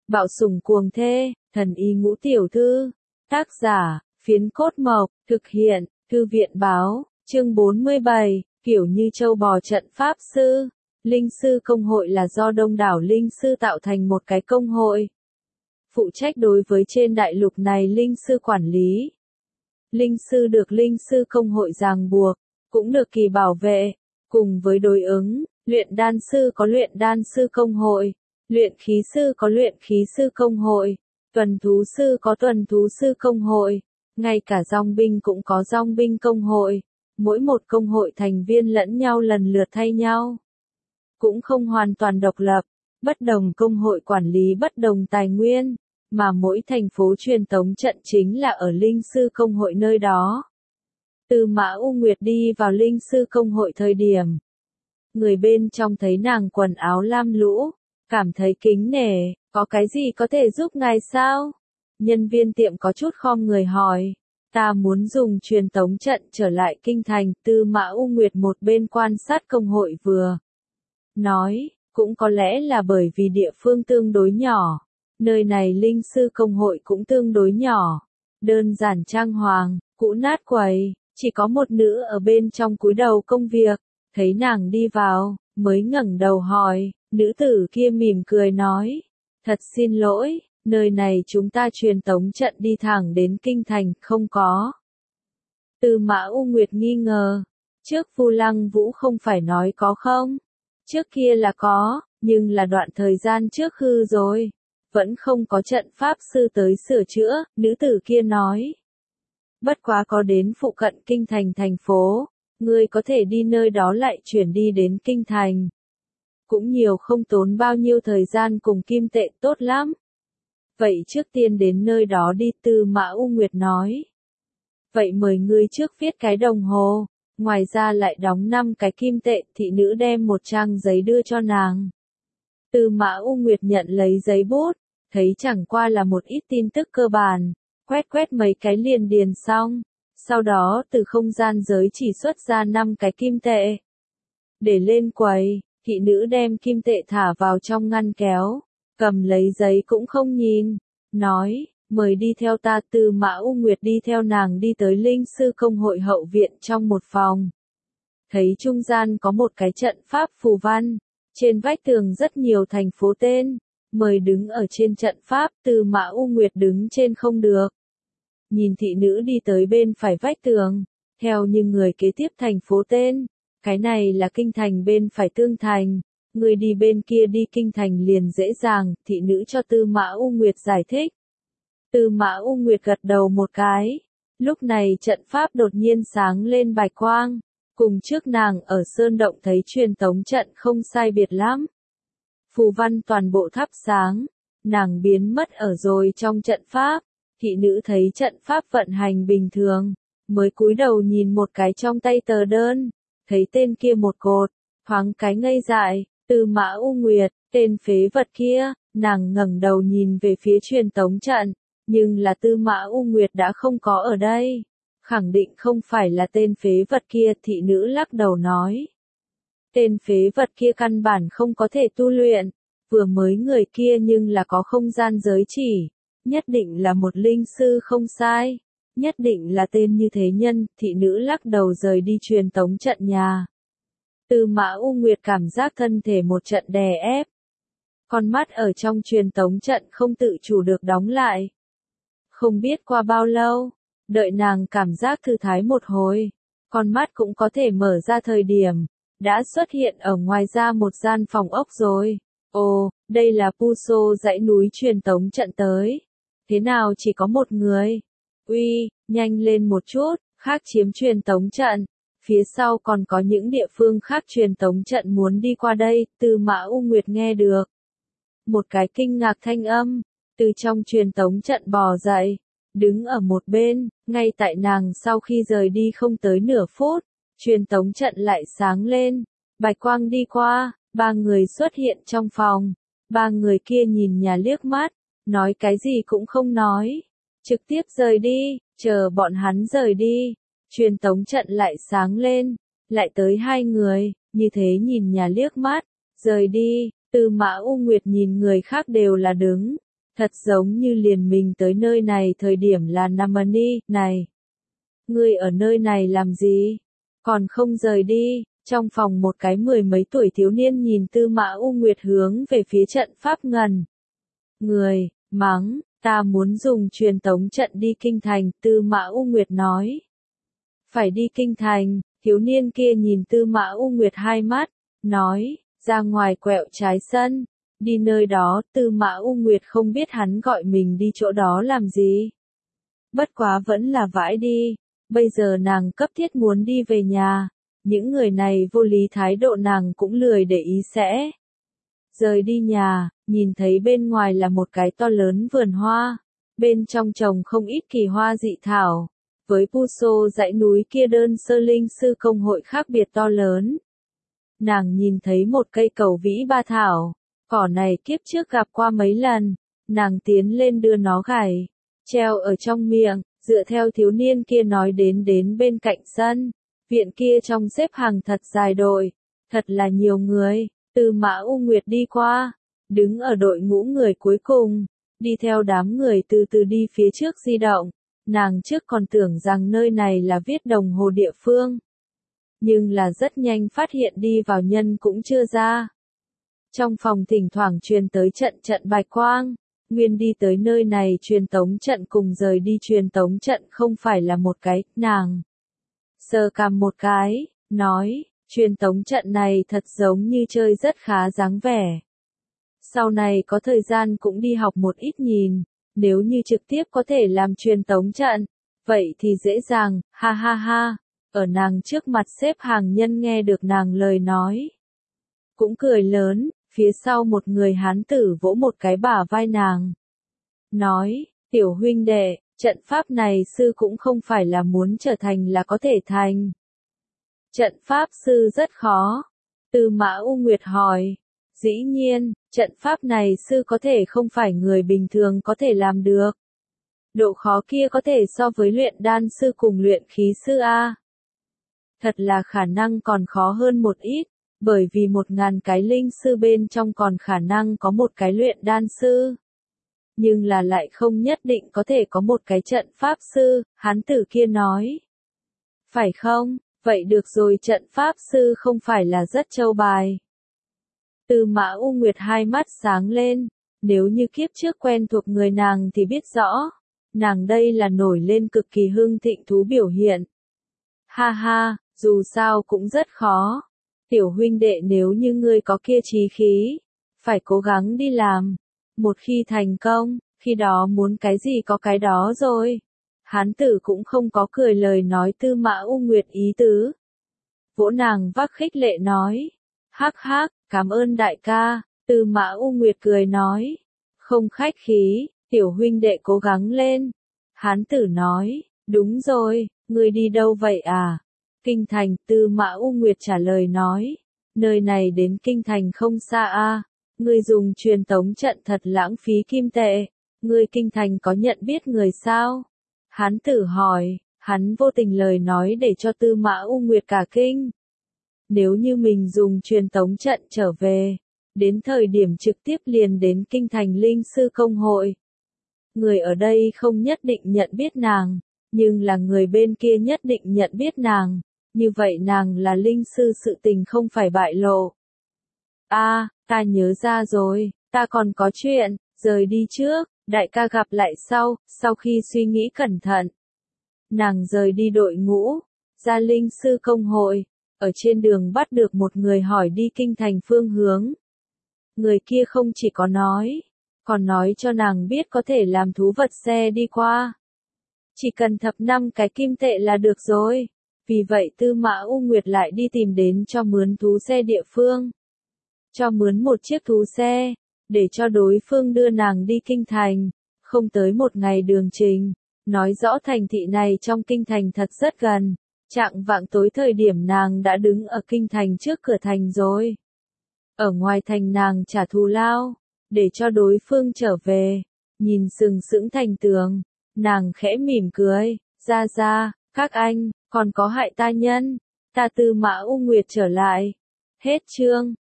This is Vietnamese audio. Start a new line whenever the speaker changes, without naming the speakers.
Bạo sủng cuồng thê, thần y ngũ tiểu thư. Tác giả, Phiến Cốt Mộc, thực hiện, Thư viện báo, chương 47, kiểu như châu bò trận pháp sư. Linh sư công hội là do đông đảo linh sư tạo thành một cái công hội. Phụ trách đối với trên đại lục này linh sư quản lý. Linh sư được linh sư công hội ràng buộc, cũng được kỳ bảo vệ, cùng với đối ứng, luyện đan sư có luyện đan sư công hội, luyện khí sư có luyện khí sư công hội, tuần thú sư có tuần thú sư công hội, ngay cả dòng binh cũng có dòng binh công hội, mỗi một công hội thành viên lẫn nhau lần lượt thay nhau. Cũng không hoàn toàn độc lập, bất đồng công hội quản lý bất đồng tài nguyên, mà mỗi thành phố truyền tống trận chính là ở linh sư công hội nơi đó. Từ Mã U Nguyệt đi vào linh sư công hội thời điểm, người bên trong thấy nàng quần áo lam lũ, cảm thấy kính nể, có cái gì có thể giúp ngài sao? Nhân viên tiệm có chút khom người hỏi, ta muốn dùng truyền tống trận trở lại kinh thành. Từ Mã U Nguyệt một bên quan sát công hội vừa nói, cũng có lẽ là bởi vì địa phương tương đối nhỏ, nơi này linh sư công hội cũng tương đối nhỏ, đơn giản trang hoàng, cũ nát quầy, chỉ có một nữ ở bên trong cúi đầu công việc, thấy nàng đi vào, mới ngẩng đầu hỏi, nữ tử kia mỉm cười nói, thật xin lỗi, nơi này chúng ta truyền tống trận đi thẳng đến kinh thành, không có. Từ Mã U Nguyệt nghi ngờ, trước Vu Lăng Vũ không phải nói có không? Trước kia là có, nhưng là đoạn thời gian trước hư rồi, vẫn không có trận pháp sư tới sửa chữa, nữ tử kia nói. Bất quá có đến phụ cận kinh thành thành phố, ngươi có thể đi nơi đó lại chuyển đi đến kinh thành. Cũng nhiều không tốn bao nhiêu thời gian cùng kim tệ tốt lắm. Vậy trước tiên đến nơi đó đi. Từ Mã U Nguyệt nói. Vậy mời ngươi trước viết cái đồng hồ, ngoài ra lại đóng 5 cái kim tệ. Thị nữ đem một trang giấy đưa cho nàng. Từ Mã U Nguyệt nhận lấy giấy bút, thấy chẳng qua là một ít tin tức cơ bản, quét mấy cái liền điền xong, sau đó từ không gian giới chỉ xuất ra 5 cái kim tệ. Để lên quầy, thị nữ đem kim tệ thả vào trong ngăn kéo, cầm lấy giấy cũng không nhìn, nói, mời đi theo ta. Từ Mã U Nguyệt đi theo nàng đi tới linh sư công hội hậu viện trong một phòng. Thấy trung gian có một cái trận pháp phù văn, trên vách tường rất nhiều thành phố tên, mời đứng ở trên trận pháp. Từ Mã U Nguyệt đứng trên không được. Nhìn thị nữ đi tới bên phải vách tường, theo như người kế tiếp thành phố tên, cái này là kinh thành bên phải Tương Thành, người đi bên kia đi kinh thành liền dễ dàng. Thị nữ cho Từ Mã U Nguyệt giải thích. Từ Mã U Nguyệt gật đầu một cái, lúc này trận pháp đột nhiên sáng lên bạch quang, cùng trước nàng ở sơn động thấy truyền tống trận không sai biệt lắm. Phù văn toàn bộ thắp sáng, nàng biến mất ở rồi trong trận pháp. Thị nữ thấy trận pháp vận hành bình thường, mới cúi đầu nhìn một cái trong tay tờ đơn, thấy tên kia một cột, thoáng cái ngây dại. Từ Mã U Nguyệt, tên phế vật kia. Nàng ngẩng đầu nhìn về phía truyền tống trận, nhưng là Từ Mã U Nguyệt đã không có ở đây, khẳng định không phải là tên phế vật kia. Thị nữ lắc đầu nói, tên phế vật kia căn bản không có thể tu luyện, vừa mới người kia nhưng là có không gian giới chỉ. Nhất định là một linh sư không sai, nhất định là tên như thế nhân. Thị nữ lắc đầu rời đi truyền tống trận nhà. Từ Mã U Nguyệt cảm giác thân thể một trận đè ép. Con mắt ở trong truyền tống trận không tự chủ được đóng lại. Không biết qua bao lâu, đợi nàng cảm giác thư thái một hồi, con mắt cũng có thể mở ra thời điểm, đã xuất hiện ở ngoài ra một gian phòng ốc rồi. Ồ, đây là Puso dãy núi truyền tống trận tới. Thế nào chỉ có một người? Uy, nhanh lên một chút, khác chiếm truyền tống trận. Phía sau còn có những địa phương khác truyền tống trận muốn đi qua đây. Từ Mã U Nguyệt nghe được một cái kinh ngạc thanh âm, từ trong truyền tống trận bò dậy, đứng ở một bên. Ngay tại nàng sau khi rời đi không tới nửa phút, truyền tống trận lại sáng lên, bạch quang đi qua, 3 người xuất hiện trong phòng. 3 người kia nhìn nhà liếc mắt, nói cái gì cũng không nói, trực tiếp rời đi. Chờ bọn hắn rời đi, truyền tống trận lại sáng lên, lại tới 2 người, như thế nhìn nhà liếc mắt, rời đi. Từ Mã U Nguyệt nhìn người khác đều là đứng Thật giống như liền mình tới nơi này thời điểm là Namani, này. Ngươi ở nơi này làm gì? Còn không rời đi. Trong phòng một cái mười mấy tuổi thiếu niên nhìn Tư Mã U Nguyệt hướng về phía trận pháp ngần. Người, mắng, ta muốn dùng truyền tống trận đi kinh thành, Tư Mã U Nguyệt nói. Phải đi kinh thành, thiếu niên kia nhìn Tư Mã U Nguyệt hai mắt, nói, ra ngoài quẹo trái sân, đi nơi đó, Tư Mã U Nguyệt không biết hắn gọi mình đi chỗ đó làm gì. Bất quá vẫn là vãi đi, bây giờ nàng cấp thiết muốn đi về nhà, những người này vô lý thái độ nàng cũng lười để ý sẽ. Rời đi nhà, nhìn thấy bên ngoài là một cái to lớn vườn hoa, bên trong trồng không ít kỳ hoa dị thảo. Với Puso dãy núi kia đơn sơ linh sư công hội khác biệt to lớn. Nàng nhìn thấy một cây cầu vĩ ba thảo, cỏ này kiếp trước gặp qua mấy lần, nàng tiến lên đưa nó gảy, treo ở trong miệng, dựa theo thiếu niên kia nói đến bên cạnh sân, viện kia trong xếp hàng thật dài đội, thật là nhiều người, Tư Mã U Nguyệt đi qua, đứng ở đội ngũ người cuối cùng, đi theo đám người từ từ đi phía trước di động. Nàng trước còn tưởng rằng nơi này là viết đồng hồ địa phương. Nhưng là rất nhanh phát hiện đi vào nhân cũng chưa ra. Trong phòng thỉnh thoảng truyền tới trận bạch quang. Nguyên đi tới nơi này truyền tống trận cùng rời đi truyền tống trận không phải là một cái, nàng. Sờ cằm một cái, nói, truyền tống trận này thật giống như chơi rất khá dáng vẻ. Sau này có thời gian cũng đi học một ít nhìn. Nếu như trực tiếp có thể làm truyền tống trận, vậy thì dễ dàng, ha ha ha. Ở nàng trước mặt xếp hàng nhân nghe được nàng lời nói. Cũng cười lớn, phía sau một người hán tử vỗ một cái bả vai nàng. Nói, tiểu huynh đệ, trận pháp này sư cũng không phải là muốn trở thành là có thể thành. Trận pháp sư rất khó. Tư Mã U Nguyệt hỏi. Dĩ nhiên, trận pháp này sư có thể không phải người bình thường có thể làm được. Độ khó kia có thể so với luyện đan sư cùng luyện khí sư A. Thật là khả năng còn khó hơn một ít, bởi vì 1000 cái linh sư bên trong còn khả năng có một cái luyện đan sư. Nhưng là lại không nhất định có thể có một cái trận pháp sư, hán tử kia nói. Phải không? Vậy được rồi, trận pháp sư không phải là rất trâu bài. Tư Mã U Nguyệt hai mắt sáng lên, nếu như kiếp trước quen thuộc người nàng thì biết rõ, nàng đây là nổi lên cực kỳ hưng thịnh thú biểu hiện. Ha ha, dù sao cũng rất khó. Tiểu huynh đệ, nếu như ngươi có kia chí khí, phải cố gắng đi làm. Một khi thành công, khi đó muốn cái gì có cái đó rồi. Hán tử cũng không có cười lời nói Tư Mã U Nguyệt ý tứ. Vỗ nàng vác khích lệ nói. Hắc hắc, cảm ơn đại ca, Tư Mã U Nguyệt cười nói. Không khách khí, tiểu huynh đệ cố gắng lên. Hán tử nói, đúng rồi, ngươi đi đâu vậy à? Kinh thành, Tư Mã U Nguyệt trả lời nói. Nơi này đến kinh thành không xa a. Ngươi dùng truyền tống trận thật lãng phí kim tệ. Ngươi kinh thành có nhận biết người sao? Hán tử hỏi, hắn vô tình lời nói để cho Tư Mã U Nguyệt cả kinh. Nếu như mình dùng truyền tống trận trở về, đến thời điểm trực tiếp liền đến kinh thành linh sư công hội. Người ở đây không nhất định nhận biết nàng, nhưng là người bên kia nhất định nhận biết nàng, như vậy nàng là linh sư sự tình không phải bại lộ. Ta nhớ ra rồi, ta còn có chuyện, rời đi trước, đại ca gặp lại sau khi suy nghĩ cẩn thận. Nàng rời đi đội ngũ, ra linh sư công hội. Ở trên đường bắt được một người hỏi đi kinh thành phương hướng. Người kia không chỉ có nói, còn nói cho nàng biết có thể làm thú vật xe đi qua. Chỉ cần thập 5 cái kim tệ là được rồi. Vì vậy Tư Mã U Nguyệt lại đi tìm đến cho mướn thú xe địa phương. Cho mướn một chiếc thú xe, để cho đối phương đưa nàng đi kinh thành. Không tới một ngày đường trình, nói rõ thành thị này trong kinh thành thật rất gần. Trạng vạng tối thời điểm nàng đã đứng ở kinh thành trước cửa thành rồi. Ở ngoài thành nàng trả thù lao, để cho đối phương trở về. Nhìn sừng sững thành tường, nàng khẽ mỉm cười, ra, các anh, còn có hại ta nhân. Ta Tư Mã U Nguyệt trở lại. Hết chương.